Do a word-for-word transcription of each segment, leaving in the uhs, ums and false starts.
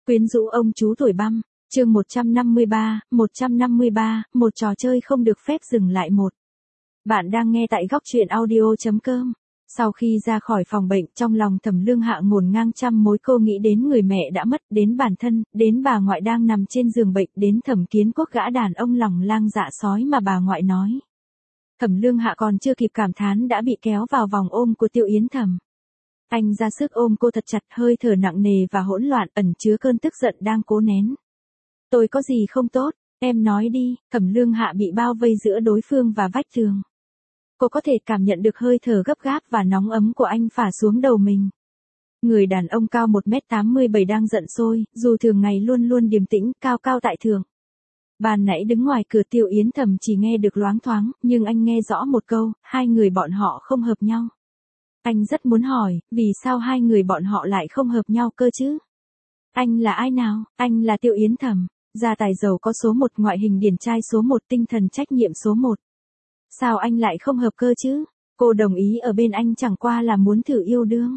Quyến rũ ông chú tuổi băm, chương một trăm năm mươi ba, một trăm năm mươi ba, một trò chơi không được phép dừng lại một. Bạn đang nghe tại góc truyện audio chấm com. Sau khi ra khỏi phòng bệnh, trong lòng Thẩm Lương Hạ ngổn ngang trăm mối, cô nghĩ đến người mẹ đã mất, đến bản thân, đến bà ngoại đang nằm trên giường bệnh, đến Thẩm Kiến Quốc gã đàn ông lòng lang dạ sói mà bà ngoại nói. Thẩm Lương Hạ còn chưa kịp cảm thán đã bị kéo vào vòng ôm của Tiêu Yến Thầm. Anh ra sức ôm cô thật chặt, hơi thở nặng nề và hỗn loạn, ẩn chứa cơn tức giận đang cố nén. Tôi có gì không tốt, em nói đi. Thẩm Lương Hạ bị bao vây giữa đối phương và vách tường. Cô có thể cảm nhận được hơi thở gấp gáp và nóng ấm của anh phả xuống đầu mình. Người đàn ông cao một mét tám mươi bảy đang giận sôi, dù thường ngày luôn luôn điềm tĩnh, cao cao tại thượng. Ban nãy đứng ngoài cửa Tiêu Yến Thầm chỉ nghe được loáng thoáng, nhưng anh nghe rõ một câu, hai người bọn họ không hợp nhau. Anh rất muốn hỏi, vì sao hai người bọn họ lại không hợp nhau cơ chứ? Anh là ai nào? Anh là Tiêu Yến Thầm, gia tài giàu có số một, ngoại hình điển trai số một, tinh thần trách nhiệm số một. Sao anh lại không hợp cơ chứ? Cô đồng ý ở bên anh chẳng qua là muốn thử yêu đương.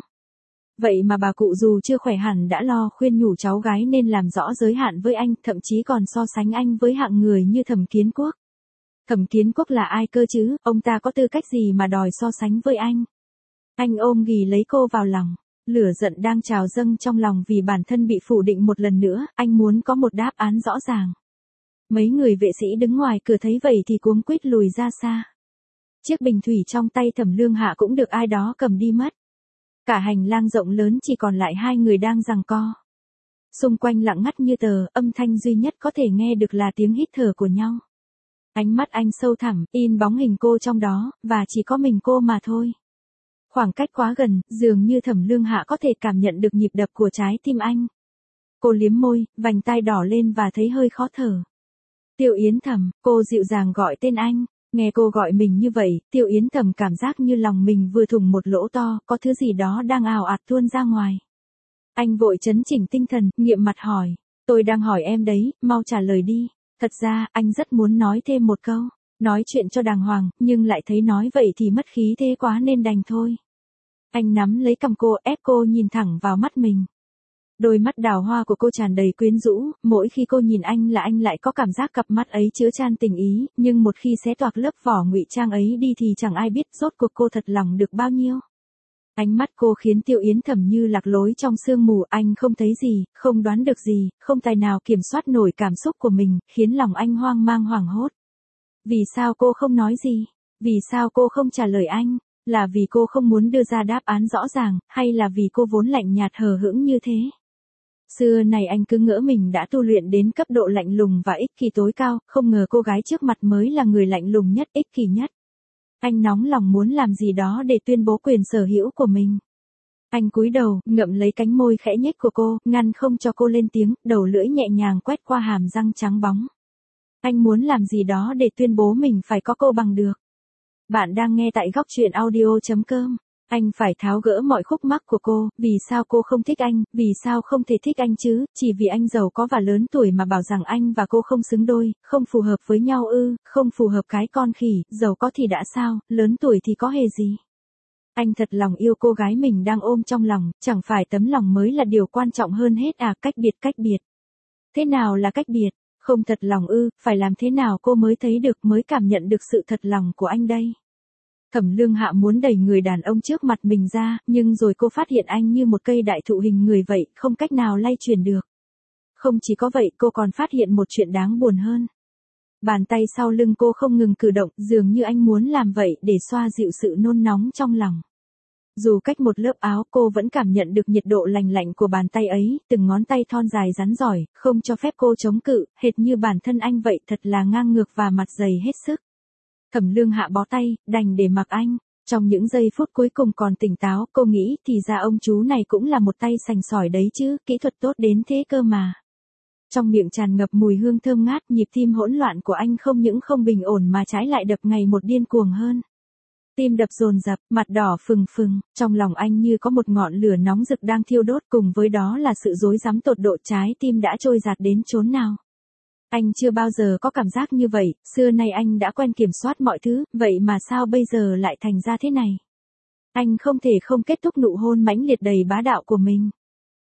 Vậy mà bà cụ dù chưa khỏe hẳn đã lo khuyên nhủ cháu gái nên làm rõ giới hạn với anh, thậm chí còn so sánh anh với hạng người như Thẩm Kiến Quốc. Thẩm Kiến Quốc là ai cơ chứ? Ông ta có tư cách gì mà đòi so sánh với anh? Anh ôm ghì lấy cô vào lòng, lửa giận đang trào dâng trong lòng vì bản thân bị phủ định một lần nữa, anh muốn có một đáp án rõ ràng. Mấy người vệ sĩ đứng ngoài cửa thấy vậy thì cuống quýt lùi ra xa. Chiếc bình thủy trong tay Thẩm Lương Hạ cũng được ai đó cầm đi mất. Cả hành lang rộng lớn chỉ còn lại hai người đang giằng co. Xung quanh lặng ngắt như tờ, âm thanh duy nhất có thể nghe được là tiếng hít thở của nhau. Ánh mắt anh sâu thẳm, in bóng hình cô trong đó, và chỉ có mình cô mà thôi. Khoảng cách quá gần, dường như Thẩm Lương Hạ có thể cảm nhận được nhịp đập của trái tim anh. Cô liếm môi, vành tai đỏ lên và thấy hơi khó thở. Tiêu Yến Thầm, cô dịu dàng gọi tên anh. Nghe cô gọi mình như vậy, Tiêu Yến Thầm cảm giác như lòng mình vừa thủng một lỗ to, có thứ gì đó đang ào ạt tuôn ra ngoài. Anh vội trấn chỉnh tinh thần, nghiệm mặt hỏi. Tôi đang hỏi em đấy, mau trả lời đi. Thật ra, anh rất muốn nói thêm một câu. Nói chuyện cho đàng hoàng, nhưng lại thấy nói vậy thì mất khí thế quá nên đành thôi. Anh nắm lấy cằm cô, ép cô nhìn thẳng vào mắt mình. Đôi mắt đào hoa của cô tràn đầy quyến rũ, mỗi khi cô nhìn anh là anh lại có cảm giác cặp mắt ấy chứa chan tình ý, nhưng một khi xé toạc lớp vỏ ngụy trang ấy đi thì chẳng ai biết rốt cuộc cô thật lòng được bao nhiêu. Ánh mắt cô khiến Tiêu Yến Thầm như lạc lối trong sương mù, anh không thấy gì, không đoán được gì, không tài nào kiểm soát nổi cảm xúc của mình, khiến lòng anh hoang mang hoảng hốt. Vì sao cô không nói gì? Vì sao cô không trả lời anh? Là vì cô không muốn đưa ra đáp án rõ ràng, hay là vì cô vốn lạnh nhạt hờ hững như thế? Xưa này anh cứ ngỡ mình đã tu luyện đến cấp độ lạnh lùng và ích kỷ tối cao, không ngờ cô gái trước mặt mới là người lạnh lùng nhất, ích kỷ nhất. Anh nóng lòng muốn làm gì đó để tuyên bố quyền sở hữu của mình. Anh cúi đầu, ngậm lấy cánh môi khẽ nhếch của cô, ngăn không cho cô lên tiếng, đầu lưỡi nhẹ nhàng quét qua hàm răng trắng bóng. Anh muốn làm gì đó để tuyên bố mình phải có cô bằng được. Bạn đang nghe tại góc truyện audio chấm com. Anh phải tháo gỡ mọi khúc mắc của cô, vì sao cô không thích anh, vì sao không thể thích anh chứ, chỉ vì anh giàu có và lớn tuổi mà bảo rằng anh và cô không xứng đôi, không phù hợp với nhau ư, không phù hợp cái con khỉ, giàu có thì đã sao, lớn tuổi thì có hề gì. Anh thật lòng yêu cô gái mình đang ôm trong lòng, chẳng phải tấm lòng mới là điều quan trọng hơn hết à, cách biệt cách biệt. Thế nào là cách biệt? Không thật lòng ư, phải làm thế nào cô mới thấy được, mới cảm nhận được sự thật lòng của anh đây? Thẩm Lương Hạ muốn đẩy người đàn ông trước mặt mình ra, nhưng rồi cô phát hiện anh như một cây đại thụ hình người vậy, không cách nào lay chuyển được. Không chỉ có vậy, cô còn phát hiện một chuyện đáng buồn hơn. Bàn tay sau lưng cô không ngừng cử động, dường như anh muốn làm vậy để xoa dịu sự nôn nóng trong lòng. Dù cách một lớp áo, cô vẫn cảm nhận được nhiệt độ lành lạnh của bàn tay ấy, từng ngón tay thon dài rắn giỏi, không cho phép cô chống cự, hệt như bản thân anh vậy, thật là ngang ngược và mặt dày hết sức. Thẩm Lương Hạ bó tay, đành để mặc anh. Trong những giây phút cuối cùng còn tỉnh táo, cô nghĩ thì ra ông chú này cũng là một tay sành sỏi đấy chứ, kỹ thuật tốt đến thế cơ mà. Trong miệng tràn ngập mùi hương thơm ngát, nhịp tim hỗn loạn của anh không những không bình ổn mà trái lại đập ngày một điên cuồng hơn. Tim đập dồn dập, mặt đỏ phừng phừng, trong lòng anh như có một ngọn lửa nóng rực đang thiêu đốt, cùng với đó là sự rối rắm tột độ, trái tim đã trôi dạt đến chốn nào. Anh chưa bao giờ có cảm giác như vậy, xưa nay anh đã quen kiểm soát mọi thứ, vậy mà sao bây giờ lại thành ra thế này? Anh không thể không kết thúc nụ hôn mãnh liệt đầy bá đạo của mình.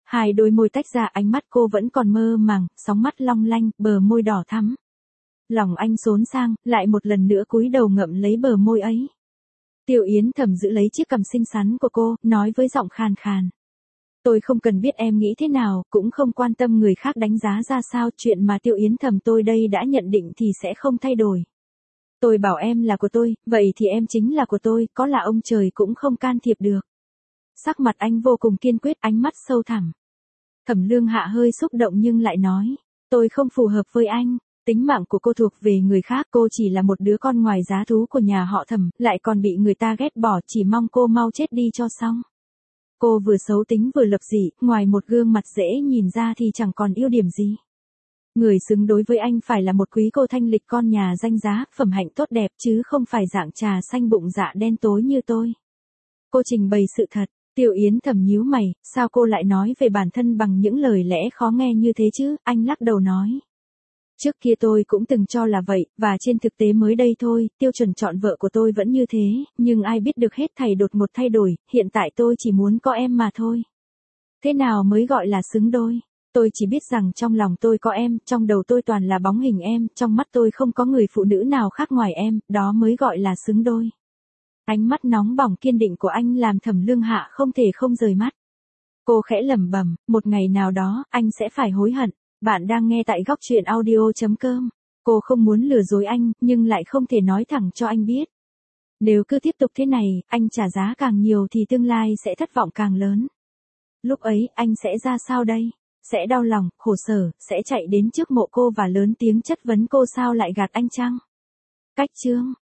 Hai đôi môi tách ra, ánh mắt cô vẫn còn mơ màng, sóng mắt long lanh, bờ môi đỏ thắm. Lòng anh xốn sang, lại một lần nữa cúi đầu ngậm lấy bờ môi ấy. Tiêu Yến Thầm giữ lấy chiếc cằm xinh xắn của cô, nói với giọng khàn khàn. Tôi không cần biết em nghĩ thế nào, cũng không quan tâm người khác đánh giá ra sao, chuyện mà Tiêu Yến Thầm tôi đây đã nhận định thì sẽ không thay đổi. Tôi bảo em là của tôi, vậy thì em chính là của tôi, có là ông trời cũng không can thiệp được. Sắc mặt anh vô cùng kiên quyết, ánh mắt sâu thẳm. Thẩm Lương Hạ hơi xúc động nhưng lại nói, tôi không phù hợp với anh, tính mạng của cô thuộc về người khác, cô chỉ là một đứa con ngoài giá thú của nhà họ Thẩm, lại còn bị người ta ghét bỏ, chỉ mong cô mau chết đi cho xong. Cô vừa xấu tính vừa lập dị, ngoài một gương mặt dễ nhìn ra thì chẳng còn ưu điểm gì. Người xứng đối với anh phải là một quý cô thanh lịch con nhà danh giá, phẩm hạnh tốt đẹp chứ không phải dạng trà xanh bụng dạ đen tối như tôi. Cô trình bày sự thật. Tiêu Yến Thầm nhíu mày, sao cô lại nói về bản thân bằng những lời lẽ khó nghe như thế chứ, anh lắc đầu nói. Trước kia tôi cũng từng cho là vậy, và trên thực tế mới đây thôi, tiêu chuẩn chọn vợ của tôi vẫn như thế, nhưng ai biết được hết thảy đột ngột thay đổi, hiện tại tôi chỉ muốn có em mà thôi. Thế nào mới gọi là xứng đôi? Tôi chỉ biết rằng trong lòng tôi có em, trong đầu tôi toàn là bóng hình em, trong mắt tôi không có người phụ nữ nào khác ngoài em, đó mới gọi là xứng đôi. Ánh mắt nóng bỏng kiên định của anh làm Thẩm Lương Hạ không thể không rời mắt. Cô khẽ lẩm bẩm, một ngày nào đó, anh sẽ phải hối hận. Bạn đang nghe tại góc truyện audio chấm com. Cô không muốn lừa dối anh, nhưng lại không thể nói thẳng cho anh biết. Nếu cứ tiếp tục thế này, anh trả giá càng nhiều thì tương lai sẽ thất vọng càng lớn. Lúc ấy, anh sẽ ra sao đây? Sẽ đau lòng, khổ sở, sẽ chạy đến trước mộ cô và lớn tiếng chất vấn cô sao lại gạt anh chăng? Cách chương